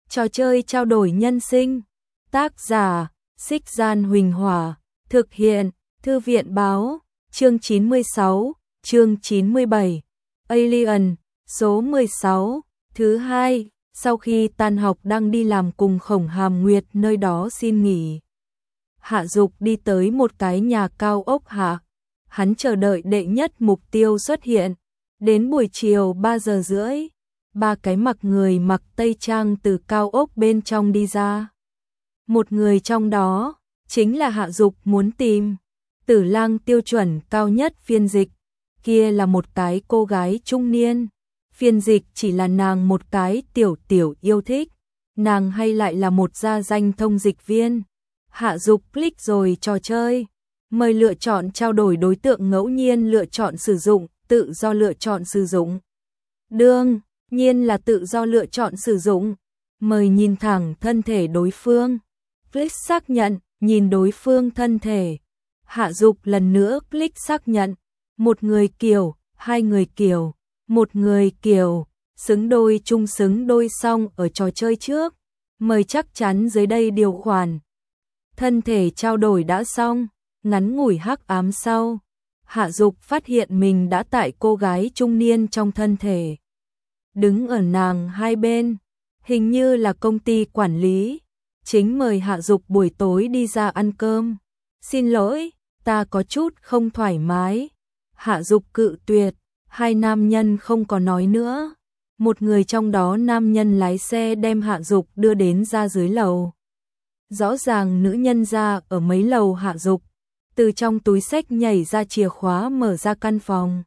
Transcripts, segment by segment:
Trò chơi trao đổi nhân sinh. Tác giả: Xích Gian Huỳnh Hỏa. Thực hiện: Thư viện báo. Chương 96, chương 97. Alien, số 16. Thứ hai, sau khi tan học đang đi làm cùng Khổng Hàm Nguyệt nơi đó xin nghỉ. Hạ Dục đi tới một cái nhà cao ốc hạ. Hắn chờ đợi đệ nhất mục tiêu xuất hiện. Đến buổi chiều 3 giờ rưỡi, ba cái người mặc tây trang từ cao ốc bên trong đi ra. Một người trong đó chính là Hạ Dục muốn tìm. Tử Lang tiêu chuẩn cao nhất phiên dịch, kia là một cái cô gái trung niên. Phiên dịch chỉ là nàng một cái tiểu yêu thích, nàng hay lại là một gia danh thông dịch viên. Hạ Dục click rồi trò chơi. Mời lựa chọn trao đổi đối tượng ngẫu nhiên lựa chọn sử dụng, tự do lựa chọn sử dụng. Đương nhiên là tự do lựa chọn sử dụng. Mời nhìn thẳng thân thể đối phương. Click xác nhận, nhìn đối phương thân thể. Hạ Dục lần nữa click xác nhận. Một người kiểu, hai người kiểu, một người kiểu, xứng đôi chung xứng đôi xong ở trò chơi trước. Mời chắc chắn dưới đây điều khoản. Thân thể trao đổi đã xong, ngắn ngủi hắc ám sau. Hạ Dục phát hiện mình đã tại cô gái trung niên trong thân thể. Đứng ở nàng hai bên, hình như là công ty quản lý. Chính mời Hạ Dục buổi tối đi ra ăn cơm. Xin lỗi, ta có chút không thoải mái. Hạ Dục cự tuyệt, hai nam nhân không có nói nữa. Một người trong đó nam nhân lái xe đem Hạ Dục đưa đến ra dưới lầu. Rõ ràng nữ nhân ra ở mấy lầu. Hạ Dục từ trong túi xách nhảy ra chìa khóa mở ra căn phòng.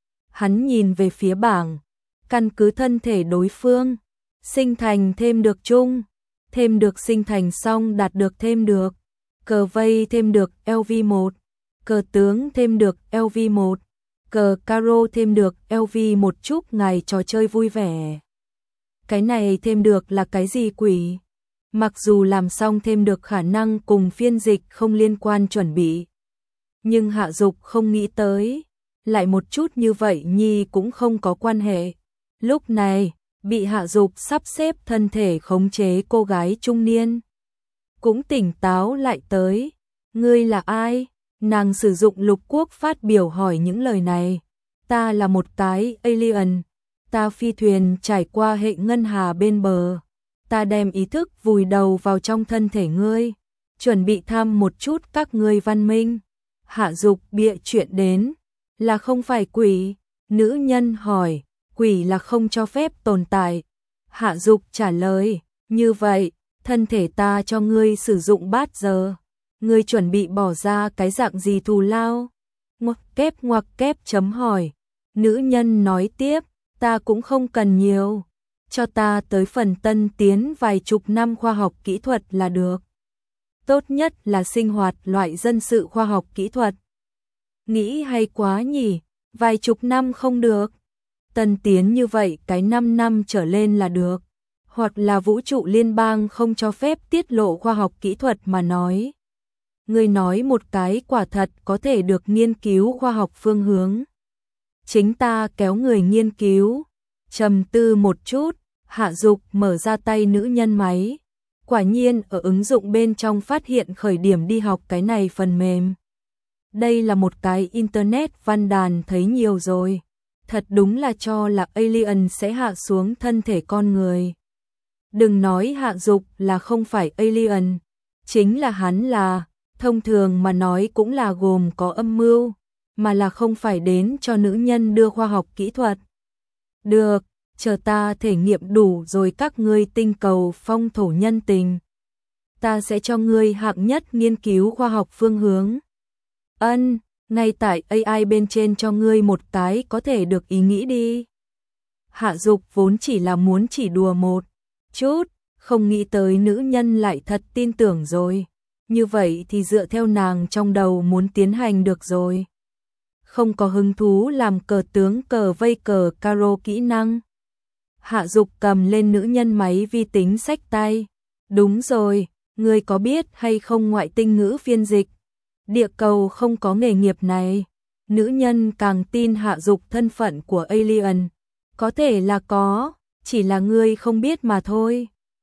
Hắn nhìn về phía bảng, căn cứ thân thể đối phương, sinh thành thêm được chung, thêm được sinh thành xong đạt được thêm được, cờ vây thêm được LV1, cờ tướng thêm được LV1, cờ caro thêm được LV1. Chúc ngày trò chơi vui vẻ. Cái này thêm được là cái gì quỷ? Mặc dù làm xong thêm được khả năng cùng phiên dịch không liên quan chuẩn bị. Nhưng Hạ Dục không nghĩ tới, lại một chút như vậy nhi cũng không có quan hệ. Lúc này, bị Hạ Dục sắp xếp thân thể khống chế cô gái trung niên cũng tỉnh táo lại tới. Ngươi là ai? Nàng sử dụng lục quốc phát biểu hỏi những lời này. Ta là một cái alien. Ta phi thuyền trải qua hệ ngân hà bên bờ. Ta đem ý thức vùi đầu vào trong thân thể ngươi, chuẩn bị thăm một chút các ngươi văn minh. Hạ Dục bịa chuyện đến, là không phải quỷ? Nữ nhân hỏi. Quỷ là không cho phép tồn tại. Hạ Dục trả lời, như vậy, thân thể ta cho ngươi sử dụng bát giờ. Ngươi chuẩn bị bỏ ra cái dạng gì thù lao? Ngoặc kép chấm hỏi. Nữ nhân nói tiếp, ta cũng không cần nhiều. Cho ta tới phần tân tiến vài chục năm khoa học kỹ thuật là được. Tốt nhất là sinh hoạt loại dân sự khoa học kỹ thuật. Nghĩ hay quá nhỉ, vài chục năm không được. Tân tiến như vậy cái 5 năm trở lên là được. Hoặc là vũ trụ liên bang không cho phép tiết lộ khoa học kỹ thuật mà nói. Người nói một cái quả thật có thể được nghiên cứu khoa học phương hướng. Chính ta kéo người nghiên cứu. Trầm tư một chút, Hạ Dục mở ra tay nữ nhân máy. Quả nhiên ở ứng dụng bên trong phát hiện khởi điểm đi học cái này phần mềm. Đây là một cái internet văn đàn thấy nhiều rồi. Thật đúng là cho là alien sẽ hạ xuống thân thể con người. Đừng nói Hạ Dục là không phải alien, chính là hắn là, thông thường mà nói cũng là gồm có âm mưu, mà là không phải đến cho nữ nhân đưa khoa học kỹ thuật. Được, chờ ta thể nghiệm đủ rồi các ngươi tinh cầu phong thổ nhân tình. Ta sẽ cho ngươi hạng nhất nghiên cứu khoa học phương hướng. Ngay tại AI bên trên cho ngươi một cái có thể được ý nghĩ đi. Hạ Dục vốn chỉ là muốn chỉ đùa một chút, không nghĩ tới nữ nhân lại thật tin tưởng rồi. Như vậy thì dựa theo nàng trong đầu muốn tiến hành được rồi. Không có hứng thú làm cờ tướng cờ vây cờ caro kỹ năng. Hạ Dục cầm lên nữ nhân máy vi tính xách tay. Đúng rồi, ngươi có biết hay không ngoại tinh ngữ phiên dịch? Địa cầu không có nghề nghiệp này. Nữ nhân càng tin Hạ Dục thân phận của alien. Có thể là có, chỉ là ngươi không biết mà thôi.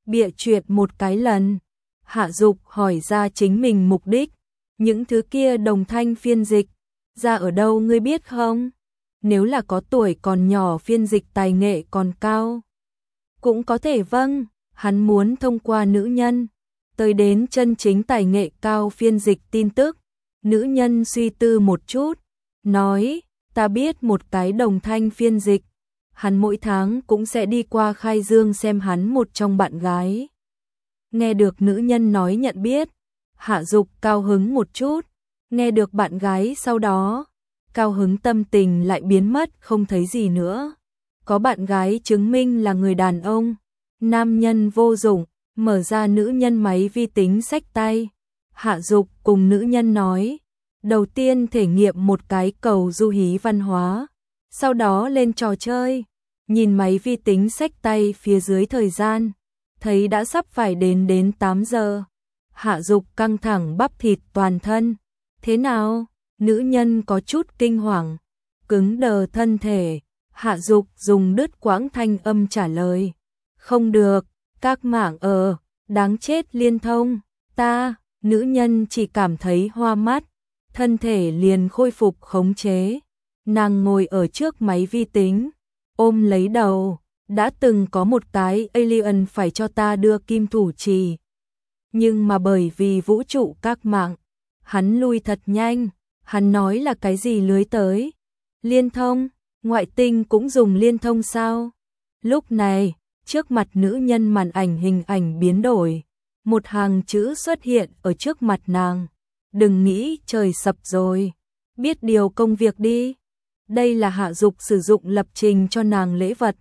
bịa chuyện một cái lần. Hạ Dục hỏi ra chính mình mục đích. Những thứ kia đồng thanh phiên dịch, ra ở đâu ngươi biết không? Nếu là có tuổi còn nhỏ phiên dịch tài nghệ còn cao. Cũng có thể vâng, hắn muốn thông qua nữ nhân, tới đến chân chính tài nghệ cao phiên dịch tin tức. Nữ nhân suy tư một chút, nói, ta biết một cái đồng thanh phiên dịch. Hắn mỗi tháng cũng sẽ đi qua Khai Dương xem hắn một trong bạn gái. Nghe được nữ nhân nói nhận biết, Hạ Dục cao hứng một chút, nghe được bạn gái sau đó, cao hứng tâm tình lại biến mất không thấy gì nữa. Có bạn gái chứng minh là người đàn ông, nam nhân vô dụng, mở ra nữ nhân máy vi tính xách tay. Hạ Dục cùng nữ nhân nói, đầu tiên thể nghiệm một cái cầu du hí văn hóa, sau đó lên trò chơi, nhìn máy vi tính xách tay phía dưới thời gian, thấy đã sắp phải đến 8 giờ. Hạ Dục căng thẳng bắp thịt toàn thân. Thế nào? Nữ nhân có chút kinh hoàng, cứng đờ thân thể. Hạ Dục dùng đứt quãng thanh âm trả lời. Không được, các mạng đáng chết liên thông. Ta, nữ nhân chỉ cảm thấy hoa mắt, thân thể liền khôi phục khống chế. Nàng ngồi ở trước máy vi tính, ôm lấy đầu. Đã từng có một cái alien phải cho ta đưa kim thủ trì. Nhưng mà bởi vì vũ trụ các mạng, hắn lui thật nhanh. Hắn nói là cái gì lưới tới? Liên thông, ngoại tinh cũng dùng liên thông sao? Lúc này, trước mặt nữ nhân màn ảnh hình ảnh biến đổi. Một hàng chữ xuất hiện ở trước mặt nàng. Đừng nghĩ trời sập rồi. Biết điều công việc đi. Đây là Hạ Dục sử dụng lập trình cho nàng lễ vật.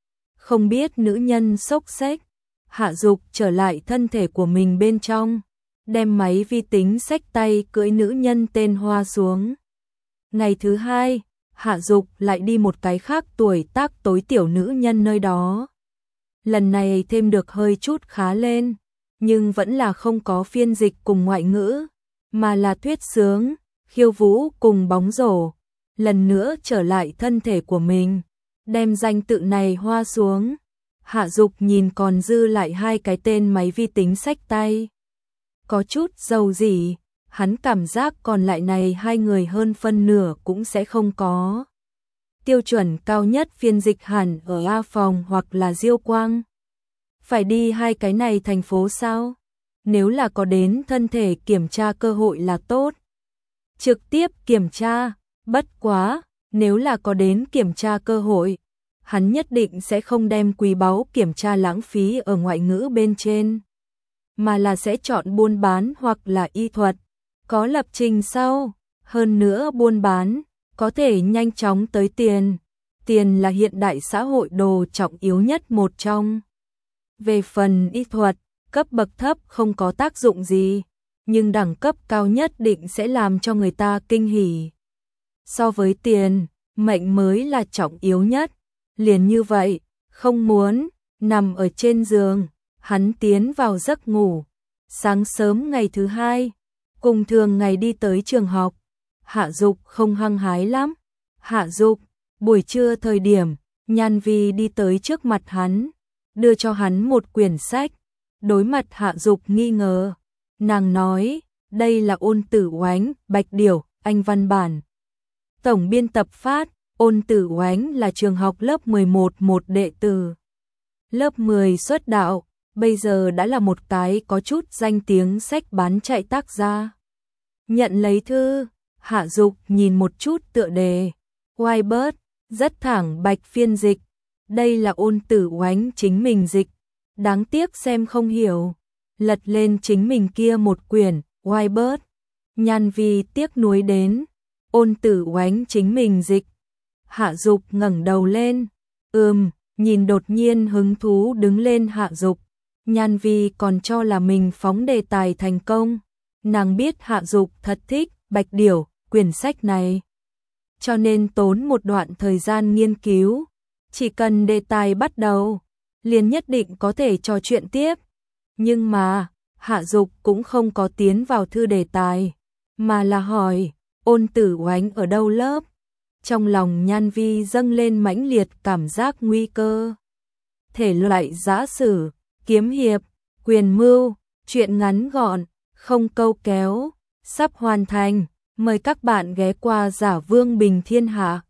Không biết nữ nhân sốc xếch. Hạ Dục trở lại thân thể của mình bên trong, đem máy vi tính xách tay cưỡi nữ nhân tên Hoa xuống. Ngày thứ hai, Hạ Dục lại đi một cái khác tuổi tác tối tiểu nữ nhân nơi đó. Lần này thêm được hơi chút khá lên, nhưng vẫn là không có phiên dịch cùng ngoại ngữ, mà là thuyết sướng, khiêu vũ cùng bóng rổ. Lần nữa trở lại thân thể của mình, đem danh tự này Hoa xuống. Hạ Dục nhìn còn dư lại hai cái tên máy vi tính xách tay. Có chút dầu dỉ, hắn cảm giác còn lại này hai người hơn phân nửa cũng sẽ không có. Tiêu chuẩn cao nhất phiên dịch hẳn ở A Phòng hoặc là Diêu Quang. Phải đi hai cái này thành phố sao? Nếu là có đến thân thể kiểm tra cơ hội là tốt. Trực tiếp kiểm tra, bất quá, nếu là có đến kiểm tra cơ hội, hắn nhất định sẽ không đem quý báu kiểm tra lãng phí ở ngoại ngữ bên trên, mà là sẽ chọn buôn bán hoặc là y thuật. Có lập trình sau, hơn nữa buôn bán, có thể nhanh chóng tới tiền. Tiền là hiện đại xã hội đồ trọng yếu nhất một trong. Về phần y thuật, cấp bậc thấp không có tác dụng gì, nhưng đẳng cấp cao nhất định sẽ làm cho người ta kinh hỉ. So với tiền, mệnh mới là trọng yếu nhất. Liền như vậy, không muốn, nằm ở trên giường, hắn tiến vào giấc ngủ. Sáng sớm ngày thứ hai, cùng thường ngày đi tới trường học. Hạ Dục không hăng hái lắm. Hạ Dục, buổi trưa thời điểm, Nhan Vi đi tới trước mặt hắn, đưa cho hắn một quyển sách. Đối mặt Hạ Dục nghi ngờ, nàng nói, đây là Ôn Tử Oánh, Bạch Điểu, Anh văn bản. Tổng biên tập phát. Ôn Tử Oánh là trường học lớp 11 một đệ tử. Lớp 10 xuất đạo, bây giờ đã là một cái có chút danh tiếng sách bán chạy tác gia. Nhận lấy thư, Hạ Dục nhìn một chút tựa đề. Whitebird, rất thẳng bạch phiên dịch. Đây là Ôn Tử Oánh chính mình dịch. Đáng tiếc xem không hiểu. Lật lên chính mình kia một quyển, Whitebird. Nhan Vi tiếc nuối đến. Ôn Tử Oánh chính mình dịch. Hạ Dục ngẩng đầu lên. Nhìn đột nhiên hứng thú đứng lên Hạ Dục. Nhan Vi còn cho là mình phóng đề tài thành công. Nàng biết Hạ Dục thật thích Bạch Điểu, quyển sách này. Cho nên tốn một đoạn thời gian nghiên cứu. Chỉ cần đề tài bắt đầu, liền nhất định có thể trò chuyện tiếp. Nhưng mà, Hạ Dục cũng không có tiến vào thư đề tài, mà là hỏi, Ôn Tử Oánh ở đâu lớp? Trong lòng Nhan Vi dâng lên mãnh liệt cảm giác nguy cơ. Thể loại giã sử, kiếm hiệp, quyền mưu, truyện ngắn gọn, không câu kéo, sắp hoàn thành. Mời các bạn ghé qua Giả Vương Bình Thiên Hạ.